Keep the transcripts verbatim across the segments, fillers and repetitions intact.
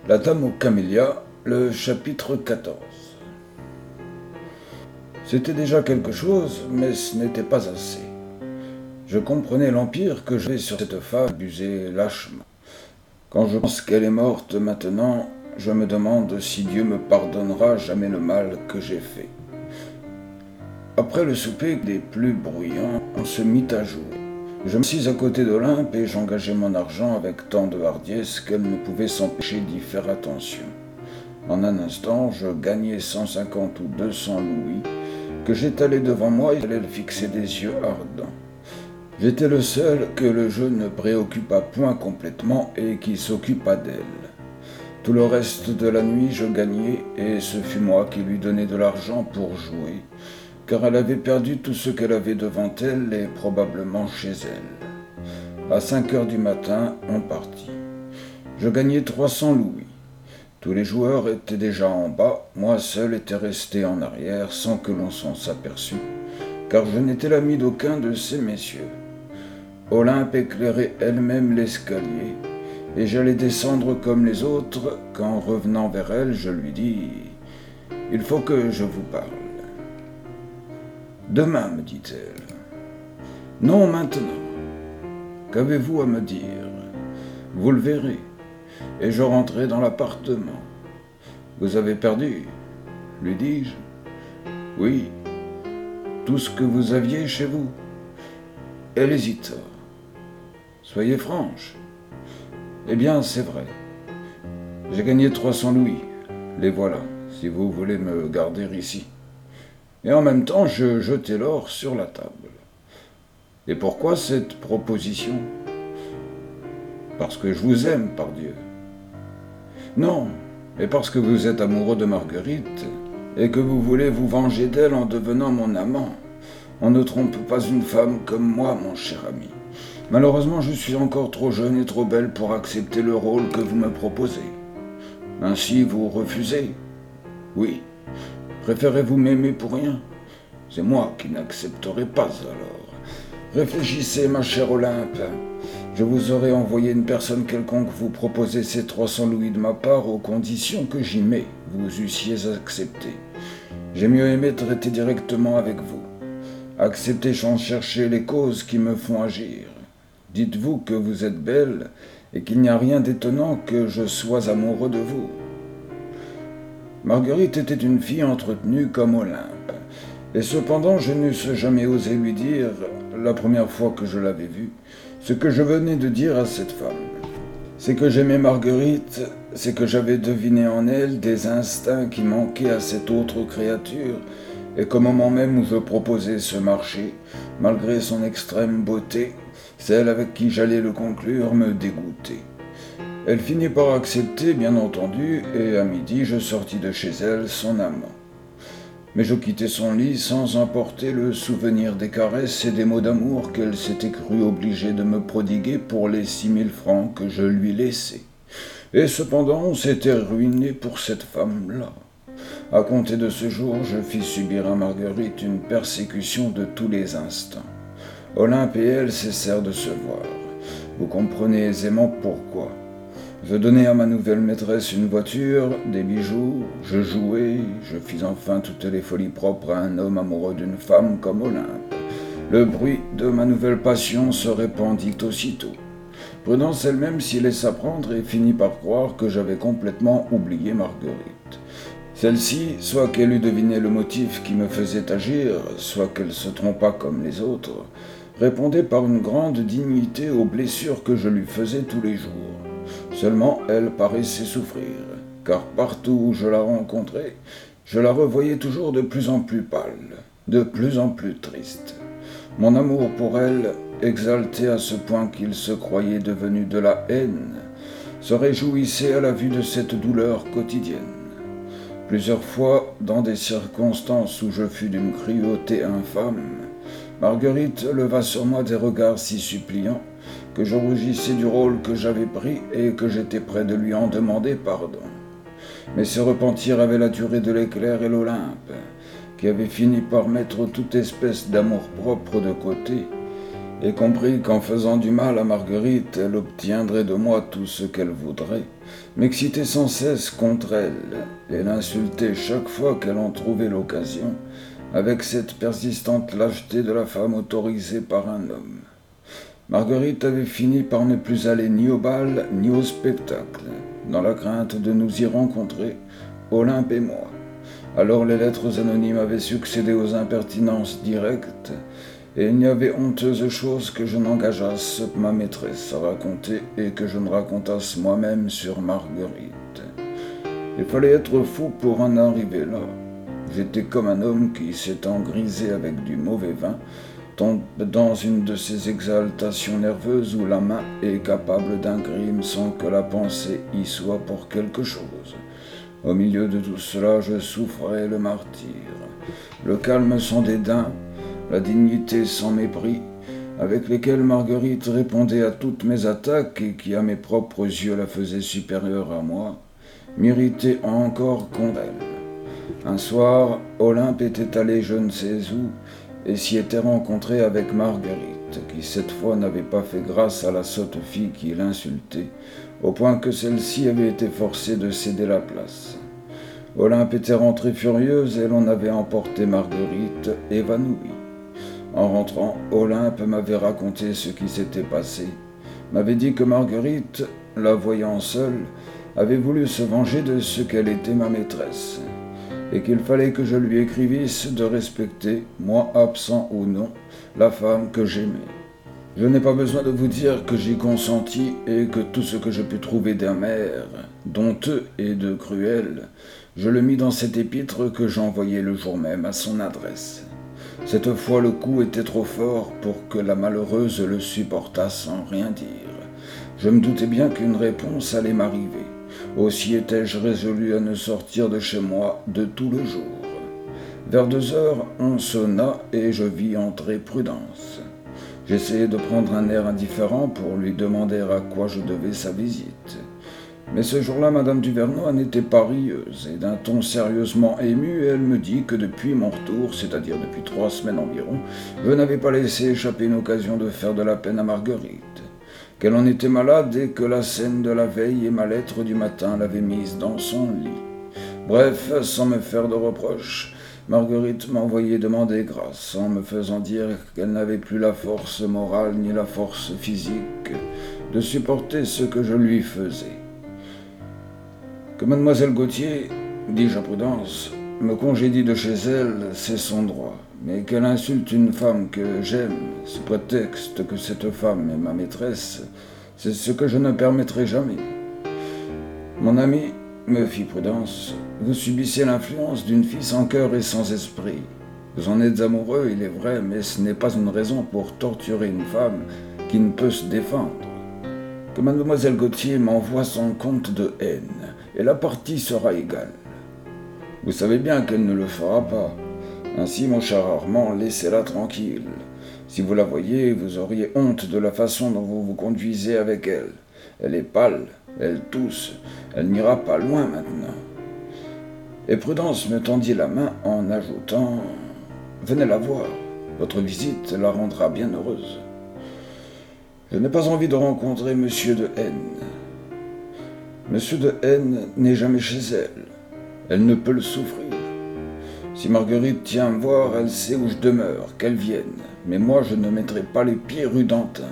La Dame aux Camélias, le chapitre quatorze. C'était déjà quelque chose, mais ce n'était pas assez. Je comprenais l'empire que j'avais sur cette femme abusée lâchement. Quand je pense qu'elle est morte maintenant, je me demande si Dieu me pardonnera jamais le mal que j'ai fait. Après le souper des plus bruyants, on se mit à jouer. Je me suis à côté d'Olympe et j'engageai mon argent avec tant de hardiesse qu'elle ne pouvait s'empêcher d'y faire attention. En un instant, je gagnai cent cinquante ou deux cents louis que j'étalai devant moi et j'allais le fixer des yeux ardents. J'étais le seul que le jeu ne préoccupa point complètement et qui s'occupa d'elle. Tout le reste de la nuit, je gagnai et ce fut moi qui lui donnai de l'argent pour jouer, car elle avait perdu tout ce qu'elle avait devant elle et probablement chez elle. À cinq heures du matin, on partit. Je gagnai trois cents louis. Tous les joueurs étaient déjà en bas, moi seul étais resté en arrière sans que l'on s'en s'aperçût, car je n'étais l'ami d'aucun de ces messieurs. Olympe éclairait elle-même l'escalier, et j'allais descendre comme les autres, quand revenant vers elle, je lui dis « Il faut que je vous parle. » « Demain, me dit-elle. »« Non, maintenant. Qu'avez-vous à me dire ? Vous le verrez. » Et je rentrai dans l'appartement. « Vous avez perdu ?» lui dis-je. « Oui. Tout ce que vous aviez chez vous. » Elle hésita. « Soyez franche. » « Eh bien, c'est vrai. J'ai gagné trois cents louis. Les voilà, si vous voulez me garder ici. » Et en même temps, je jetai l'or sur la table. « Et pourquoi cette proposition ? » ?»« Parce que je vous aime, pardieu. »« Non, mais parce que vous êtes amoureux de Marguerite et que vous voulez vous venger d'elle en devenant mon amant. On ne trompe pas une femme comme moi, mon cher ami. Malheureusement, je suis encore trop jeune et trop belle pour accepter le rôle que vous me proposez. Ainsi, vous refusez ? Oui. Préférez-vous m'aimer pour rien ? C'est moi qui n'accepterai pas alors. Réfléchissez, ma chère Olympe. Je vous aurais envoyé une personne quelconque vous proposer ces trois cents louis de ma part aux conditions que j'y mets, vous eussiez accepté. J'ai mieux aimé traiter directement avec vous. Acceptez sans chercher les causes qui me font agir. Dites-vous que vous êtes belle et qu'il n'y a rien d'étonnant que je sois amoureux de vous. Marguerite était une fille entretenue comme Olympe, et cependant je n'eusse jamais osé lui dire, la première fois que je l'avais vue, ce que je venais de dire à cette femme. C'est que j'aimais Marguerite, c'est que j'avais deviné en elle des instincts qui manquaient à cette autre créature, et qu'au moment même où je proposais ce marché, malgré son extrême beauté, celle avec qui j'allais le conclure me dégoûtait. Elle finit par accepter, bien entendu, et à midi je sortis de chez elle, son amant. Mais je quittai son lit sans emporter le souvenir des caresses et des mots d'amour qu'elle s'était crue obligée de me prodiguer pour les six mille francs que je lui laissais. Et cependant, on s'était ruiné pour cette femme-là. À compter de ce jour, je fis subir à Marguerite une persécution de tous les instants. Olympe et elle cessèrent de se voir. Vous comprenez aisément pourquoi. Je donnai à ma nouvelle maîtresse une voiture, des bijoux, je jouai, je fis enfin toutes les folies propres à un homme amoureux d'une femme comme Olympe. Le bruit de ma nouvelle passion se répandit aussitôt. Prudence elle-même s'y laissa prendre et finit par croire que j'avais complètement oublié Marguerite. Celle-ci, soit qu'elle eût deviné le motif qui me faisait agir, soit qu'elle se trompât comme les autres, répondait par une grande dignité aux blessures que je lui faisais tous les jours. Seulement, elle paraissait souffrir, car partout où je la rencontrais, je la revoyais toujours de plus en plus pâle, de plus en plus triste. Mon amour pour elle, exalté à ce point qu'il se croyait devenu de la haine, se réjouissait à la vue de cette douleur quotidienne. Plusieurs fois, dans des circonstances où je fus d'une cruauté infâme, Marguerite leva sur moi des regards si suppliants que je rougissais du rôle que j'avais pris et que j'étais près de lui en demander pardon. Mais ce repentir avait la durée de l'éclair et l'Olympe, qui avait fini par mettre toute espèce d'amour-propre de côté et compris qu'en faisant du mal à Marguerite, elle obtiendrait de moi tout ce qu'elle voudrait, m'excitait sans cesse contre elle et l'insultait chaque fois qu'elle en trouvait l'occasion, avec cette persistante lâcheté de la femme autorisée par un homme. Marguerite avait fini par ne plus aller ni au bal ni au spectacle, dans la crainte de nous y rencontrer, Olympe et moi. Alors les lettres anonymes avaient succédé aux impertinences directes, et il n'y avait honteuse chose que je n'engageasse ma maîtresse à raconter et que je ne racontasse moi-même sur Marguerite. Il fallait être fou pour en arriver là. J'étais comme un homme qui, s'étant grisé avec du mauvais vin, tombe dans une de ces exaltations nerveuses où la main est capable d'un crime sans que la pensée y soit pour quelque chose. Au milieu de tout cela, je souffrais le martyre, le calme sans dédain, la dignité sans mépris, avec lesquels Marguerite répondait à toutes mes attaques et qui, à mes propres yeux, la faisait supérieure à moi, m'irritait encore contre elle. Un soir, Olympe était allée je ne sais où et s'y était rencontrée avec Marguerite, qui cette fois n'avait pas fait grâce à la sotte fille qui l'insultait, au point que celle-ci avait été forcée de céder la place. Olympe était rentrée furieuse et l'on avait emporté Marguerite évanouie. En rentrant, Olympe m'avait raconté ce qui s'était passé, m'avait dit que Marguerite, la voyant seule, avait voulu se venger de ce qu'elle était ma maîtresse, et qu'il fallait que je lui écrivisse de respecter, moi absent ou non, la femme que j'aimais. Je n'ai pas besoin de vous dire que j'y consentis et que tout ce que je pus trouver d'amer, d'honteux et de cruel, je le mis dans cette épître que j'envoyai le jour même à son adresse. Cette fois le coup était trop fort pour que la malheureuse le supportât sans rien dire. Je me doutais bien qu'une réponse allait m'arriver. Aussi étais-je résolu à ne sortir de chez moi de tout le jour. Vers deux heures, on sonna et je vis entrer Prudence. J'essayai de prendre un air indifférent pour lui demander à quoi je devais sa visite. Mais ce jour-là, Madame Duvernoy n'était pas rieuse, et d'un ton sérieusement ému, elle me dit que depuis mon retour, c'est-à-dire depuis trois semaines environ, je n'avais pas laissé échapper une occasion de faire de la peine à Marguerite, qu'elle en était malade et que la scène de la veille et ma lettre du matin l'avaient mise dans son lit. Bref, sans me faire de reproches, Marguerite m'envoyait demander grâce, en me faisant dire qu'elle n'avait plus la force morale ni la force physique de supporter ce que je lui faisais. Que mademoiselle Gauthier, dis-je à Prudence, me congédie de chez elle, c'est son droit, mais qu'elle insulte une femme que j'aime, sous prétexte que cette femme est ma maîtresse, c'est ce que je ne permettrai jamais. Mon ami, me fit Prudence, vous subissez l'influence d'une fille sans cœur et sans esprit. Vous en êtes amoureux, il est vrai, mais ce n'est pas une raison pour torturer une femme qui ne peut se défendre. Que mademoiselle Gauthier m'envoie son compte de haine, et la partie sera égale. Vous savez bien qu'elle ne le fera pas. Ainsi, mon cher Armand, laissez-la tranquille. Si vous la voyez, vous auriez honte de la façon dont vous vous conduisez avec elle. Elle est pâle, elle tousse, elle n'ira pas loin maintenant. Et Prudence me tendit la main en ajoutant « Venez la voir, votre visite la rendra bien heureuse. » Je n'ai pas envie de rencontrer Monsieur de N. Monsieur de N n'est jamais chez elle. Elle ne peut le souffrir. Si Marguerite tient à me voir, elle sait où je demeure, qu'elle vienne. Mais moi, je ne mettrai pas les pieds rue d'Antin.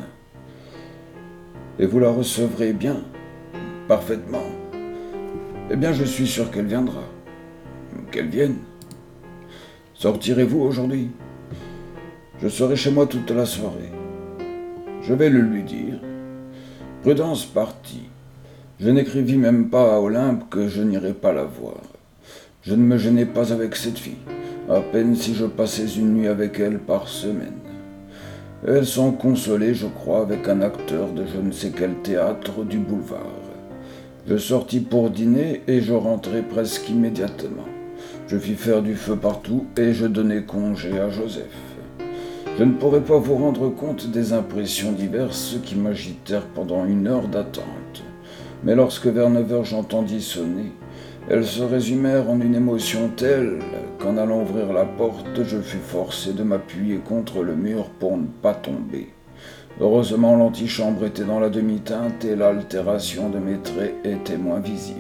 Et vous la recevrez bien, parfaitement. Eh bien, je suis sûr qu'elle viendra. Qu'elle vienne. Sortirez-vous aujourd'hui? Je serai chez moi toute la soirée. Je vais le lui dire. Prudence partit. Je n'écrivis même pas à Olympe que je n'irais pas la voir. Je ne me gênais pas avec cette fille, à peine si je passais une nuit avec elle par semaine. Elles sont consolées, je crois, avec un acteur de je ne sais quel théâtre du boulevard. Je sortis pour dîner et je rentrai presque immédiatement. Je fis faire du feu partout et je donnai congé à Joseph. Je ne pourrais pas vous rendre compte des impressions diverses qui m'agitèrent pendant une heure d'attente. Mais lorsque vers neuf heures j'entendis sonner, elles se résumèrent en une émotion telle qu'en allant ouvrir la porte, je fus forcé de m'appuyer contre le mur pour ne pas tomber. Heureusement, l'antichambre était dans la demi-teinte et l'altération de mes traits était moins visible.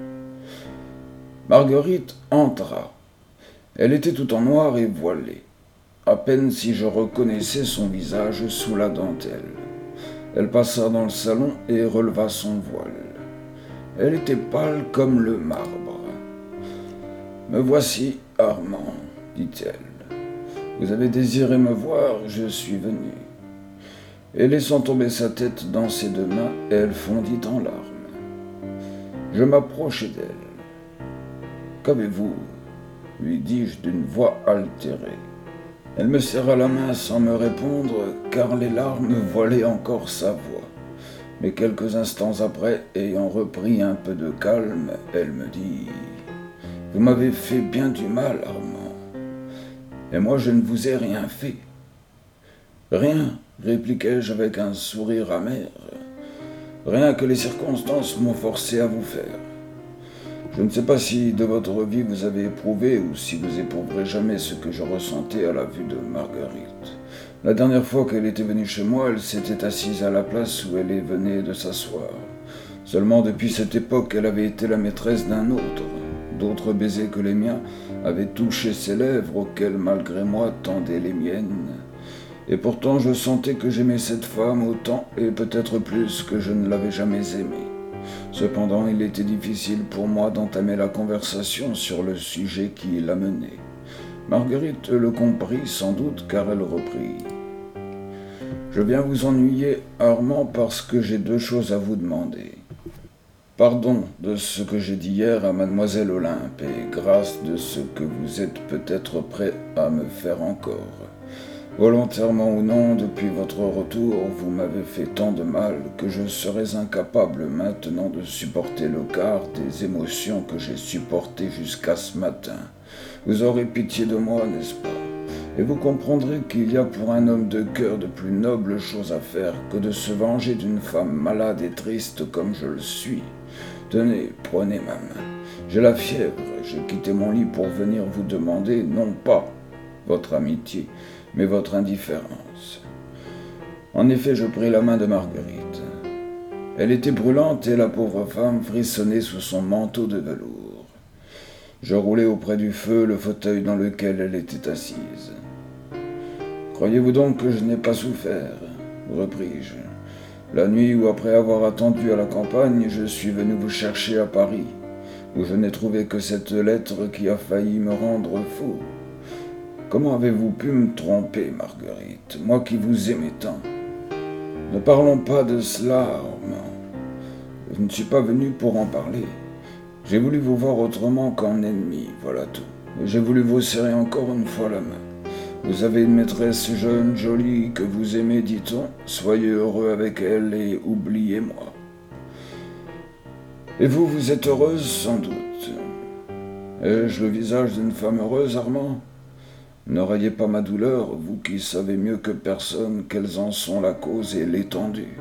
Marguerite entra. Elle était tout en noir et voilée. À peine si je reconnaissais son visage sous la dentelle. Elle passa dans le salon et releva son voile. Elle était pâle comme le marbre. « Me voici, Armand, dit-elle. Vous avez désiré me voir, je suis venu. » Et laissant tomber sa tête dans ses deux mains, elle fondit en larmes. Je m'approchai d'elle. « Qu'avez-vous » lui dis-je d'une voix altérée. Elle me serra la main sans me répondre, car les larmes voilaient encore sa voix. Mais quelques instants après, ayant repris un peu de calme, elle me dit « Vous m'avez fait bien du mal, Armand. Et moi, je ne vous ai rien fait. »« Rien, » répliquai-je avec un sourire amer. « Rien que les circonstances m'ont forcé à vous faire. Je ne sais pas si de votre vie vous avez éprouvé ou si vous éprouverez jamais ce que je ressentais à la vue de Marguerite. La dernière fois qu'elle était venue chez moi, elle s'était assise à la place où elle venait de s'asseoir. Seulement depuis cette époque, elle avait été la maîtresse d'un autre. D'autres baisers que les miens avaient touché ses lèvres auxquelles, malgré moi, tendaient les miennes. Et pourtant, je sentais que j'aimais cette femme autant et peut-être plus que je ne l'avais jamais aimée. Cependant, il était difficile pour moi d'entamer la conversation sur le sujet qui l'amenait. Marguerite le comprit sans doute car elle reprit. « Je viens vous ennuyer, Armand, parce que j'ai deux choses à vous demander. Pardon de ce que j'ai dit hier à mademoiselle Olympe et grâce de ce que vous êtes peut-être prêt à me faire encore. Volontairement ou non, depuis votre retour, vous m'avez fait tant de mal que je serais incapable maintenant de supporter le quart des émotions que j'ai supportées jusqu'à ce matin. Vous aurez pitié de moi, n'est-ce pas? Et vous comprendrez qu'il y a pour un homme de cœur de plus nobles choses à faire que de se venger d'une femme malade et triste comme je le suis. Tenez, prenez ma main. J'ai la fièvre, j'ai quitté mon lit pour venir vous demander, non pas votre amitié, mais votre indifférence. » En effet, je pris la main de Marguerite. Elle était brûlante et la pauvre femme frissonnait sous son manteau de velours. Je roulai auprès du feu le fauteuil dans lequel elle était assise. « Croyez-vous donc que je n'ai pas souffert ?» repris-je. « La nuit où, après avoir attendu à la campagne, je suis venu vous chercher à Paris, où je n'ai trouvé que cette lettre qui a failli me rendre fou. Comment avez-vous pu me tromper, Marguerite, moi qui vous aimais tant? Ne parlons pas de cela, Armand. Je ne suis pas venu pour en parler. J'ai voulu vous voir autrement qu'en ennemi, voilà tout. Et j'ai voulu vous serrer encore une fois la main. Vous avez une maîtresse jeune, jolie, que vous aimez, dit-on. Soyez heureux avec elle et oubliez-moi. Et vous, vous êtes heureuse, sans doute. Ai-je le visage d'une femme heureuse, Armand? Ne rayez pas ma douleur, vous qui savez mieux que personne quelles en sont la cause et l'étendue.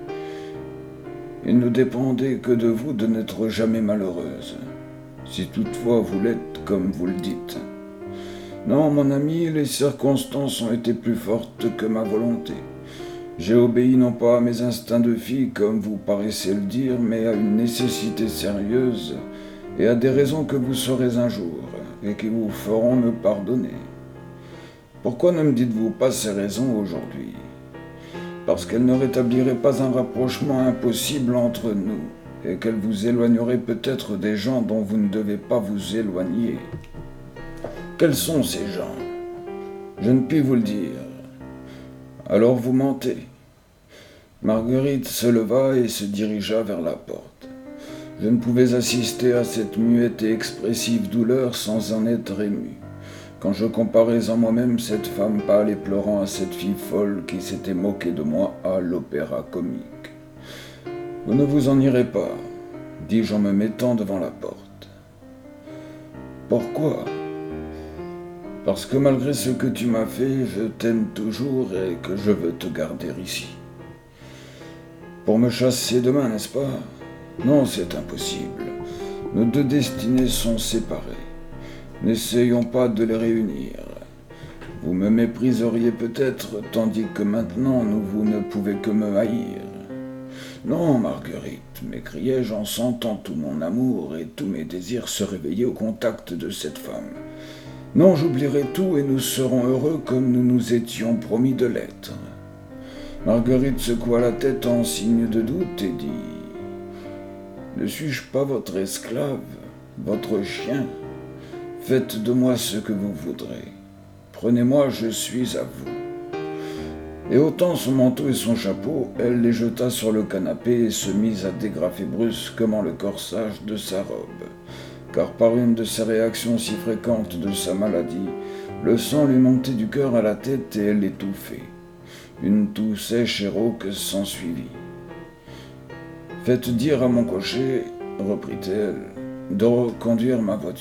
Il ne dépendait que de vous de n'être jamais malheureuse, si toutefois vous l'êtes comme vous le dites. Non, mon ami, les circonstances ont été plus fortes que ma volonté. J'ai obéi non pas à mes instincts de fille, comme vous paraissez le dire, mais à une nécessité sérieuse et à des raisons que vous saurez un jour et qui vous feront me pardonner. Pourquoi ne me dites-vous pas ces raisons aujourd'hui? Parce qu'elles ne rétabliraient pas un rapprochement impossible entre nous, et qu'elles vous éloigneraient peut-être des gens dont vous ne devez pas vous éloigner. Quels sont ces gens? Je ne puis vous le dire. Alors vous mentez. Marguerite se leva et se dirigea vers la porte. Je ne pouvais assister à cette muette et expressive douleur sans en être ému. Quand je comparais en moi-même cette femme pâle et pleurant à cette fille folle qui s'était moquée de moi à l'opéra comique. « Vous ne vous en irez pas, » dis-je en me mettant devant la porte. « Pourquoi ? Parce que malgré ce que tu m'as fait, je t'aime toujours et que je veux te garder ici. Pour me chasser demain, n'est-ce pas ? Non, c'est impossible. Nos deux destinées sont séparées. N'essayons pas de les réunir. Vous me mépriseriez peut-être, tandis que maintenant vous ne pouvez que me haïr. Non, Marguerite, m'écriai-je en sentant tout mon amour et tous mes désirs se réveiller au contact de cette femme. Non, j'oublierai tout et nous serons heureux comme nous nous étions promis de l'être. Marguerite secoua la tête en signe de doute et dit « Ne suis-je pas votre esclave, votre chien ? Faites de moi ce que vous voudrez. Prenez-moi, je suis à vous. » Et ôtant son manteau et son chapeau, elle les jeta sur le canapé et se mit à dégrafer brusquement le corsage de sa robe, car par une de ces réactions si fréquentes de sa maladie, le sang lui montait du cœur à la tête et elle l'étouffait. Une toux sèche et rauque s'ensuivit. « Faites dire à mon cocher, reprit-elle, de reconduire ma voiture. »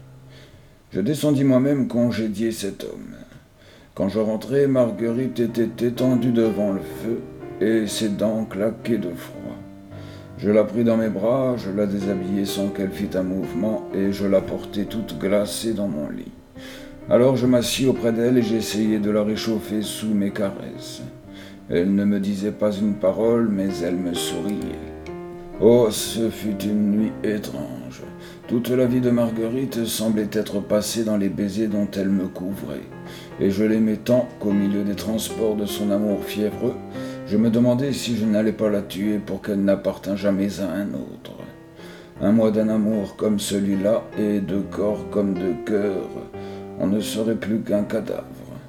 Je descendis moi-même congédier cet homme. Quand je rentrai, Marguerite était étendue devant le feu et ses dents claquaient de froid. Je la pris dans mes bras, je la déshabillai sans qu'elle fît un mouvement et je la portai toute glacée dans mon lit. Alors je m'assis auprès d'elle et j'essayai de la réchauffer sous mes caresses. Elle ne me disait pas une parole, mais elle me souriait. Oh, ce fut une nuit étrange. Toute la vie de Marguerite semblait être passée dans les baisers dont elle me couvrait. Et je l'aimais tant qu'au milieu des transports de son amour fiévreux, je me demandais si je n'allais pas la tuer pour qu'elle n'appartînt jamais à un autre. Un mois d'un amour comme celui-là, et de corps comme de cœur, on ne serait plus qu'un cadavre.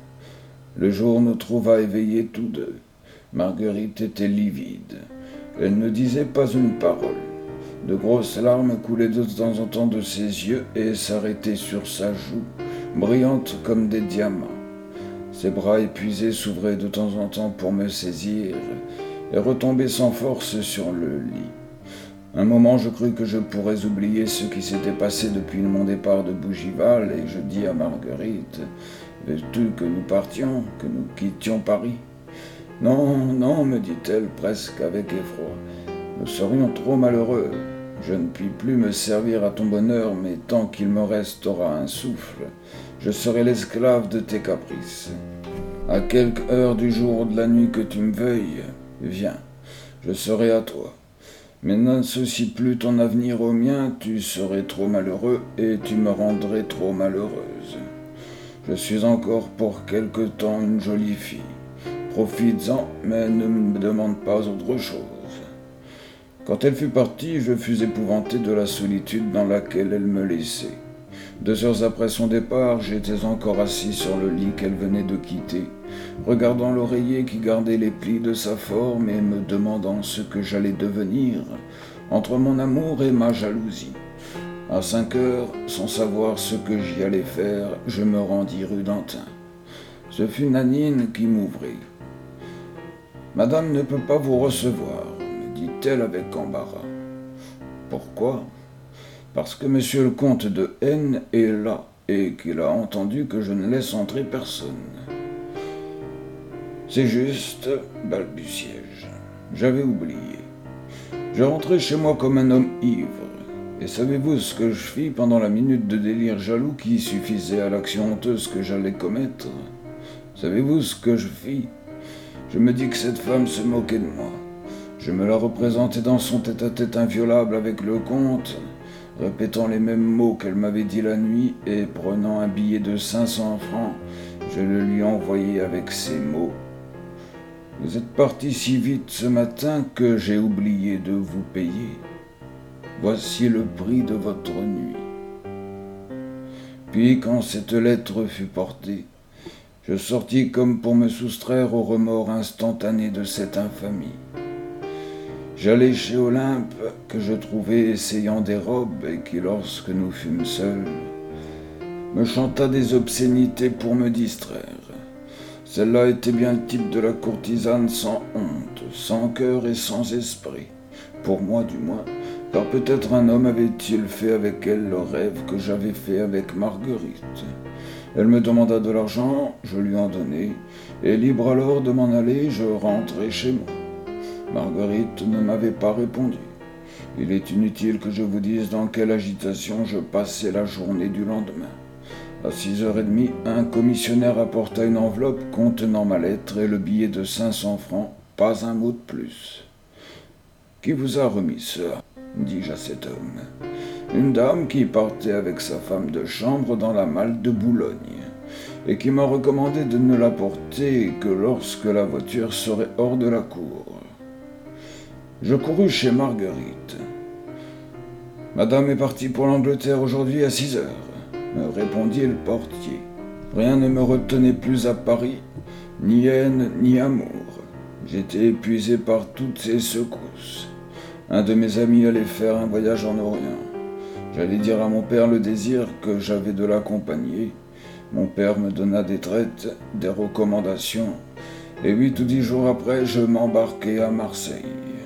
Le jour nous trouva éveillés tous deux. Marguerite était livide. Elle ne disait pas une parole. De grosses larmes coulaient de temps en temps de ses yeux et s'arrêtaient sur sa joue, brillante comme des diamants. Ses bras épuisés s'ouvraient de temps en temps pour me saisir et retombaient sans force sur le lit. Un moment, je crus que je pourrais oublier ce qui s'était passé depuis mon départ de Bougival et je dis à Marguerite « Veux-tu que nous partions, que nous quittions Paris ?»« Non, non, me dit-elle presque avec effroi. Nous serions trop malheureux. Je ne puis plus me servir à ton bonheur, mais tant qu'il me restera un souffle, je serai l'esclave de tes caprices. À quelque heure du jour ou de la nuit que tu me veuilles, viens, je serai à toi. Mais n'associe plus ton avenir au mien, tu serais trop malheureux et tu me rendrais trop malheureuse. Je suis encore pour quelque temps une jolie fille. Profites-en, mais ne me demande pas autre chose. » Quand elle fut partie, je fus épouvanté de la solitude dans laquelle elle me laissait. Deux heures après son départ, j'étais encore assis sur le lit qu'elle venait de quitter, regardant l'oreiller qui gardait les plis de sa forme et me demandant ce que j'allais devenir entre mon amour et ma jalousie. À cinq heures, sans savoir ce que j'y allais faire, je me rendis rue d'Antin. Ce fut Nanine qui m'ouvrit. « Madame ne peut pas vous recevoir, » me dit-elle avec embarras. « Pourquoi ? » Parce que monsieur le comte de N est là et qu'il a entendu que je ne laisse entrer personne. C'est juste, balbutiai-je. J'avais oublié. Je rentrai chez moi comme un homme ivre. Et savez-vous ce que je fis pendant la minute de délire jaloux qui suffisait à l'action honteuse que j'allais commettre ? Savez-vous ce que je fis ? Je me dis que cette femme se moquait de moi. Je me la représentais dans son tête-à-tête inviolable avec le comte, répétant les mêmes mots qu'elle m'avait dit la nuit, et prenant un billet de cinq cents francs, je le lui envoyai avec ces mots. « Vous êtes parti si vite ce matin que j'ai oublié de vous payer. Voici le prix de votre nuit. » Puis, quand cette lettre fut portée, je sortis comme pour me soustraire au remords instantané de cette infamie. J'allai chez Olympe, que je trouvai essayant des robes et qui, lorsque nous fûmes seuls, me chanta des obscénités pour me distraire. Celle-là était bien le type de la courtisane sans honte, sans cœur et sans esprit, pour moi du moins, car peut-être un homme avait-il fait avec elle le rêve que j'avais fait avec Marguerite. Elle me demanda de l'argent, je lui en donnai, et libre alors de m'en aller, je rentrai chez moi. Marguerite ne m'avait pas répondu. Il est inutile que je vous dise dans quelle agitation je passai la journée du lendemain. À six heures trente, un commissionnaire apporta une enveloppe contenant ma lettre et le billet de cinq cents francs, pas un mot de plus. « Qui vous a remis ça ?» dis-je à cet homme. « Une dame qui partait avec sa femme de chambre dans la malle de Boulogne, et qui m'a recommandé de ne l'apporter que lorsque la voiture serait hors de la cour. » Je courus chez Marguerite. « Madame est partie pour l'Angleterre aujourd'hui à six heures, me répondit le portier. Rien ne me retenait plus à Paris, ni haine ni amour. J'étais épuisé par toutes ces secousses. Un de mes amis allait faire un voyage en Orient. J'allais dire à mon père le désir que j'avais de l'accompagner. Mon père me donna des traites, des recommandations, et huit ou dix jours après, je m'embarquai à Marseille.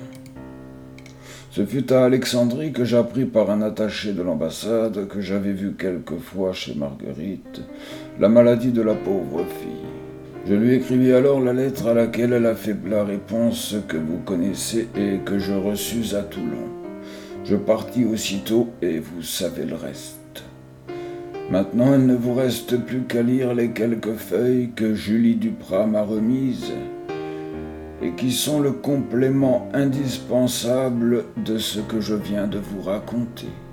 Ce fut à Alexandrie que j'appris par un attaché de l'ambassade que j'avais vu quelquefois chez Marguerite la maladie de la pauvre fille. Je lui écrivis alors la lettre à laquelle elle a fait la réponse que vous connaissez et que je reçus à Toulon. Je partis aussitôt et vous savez le reste. Maintenant, il ne vous reste plus qu'à lire les quelques feuilles que Julie Duprat m'a remises et qui sont le complément indispensable de ce que je viens de vous raconter.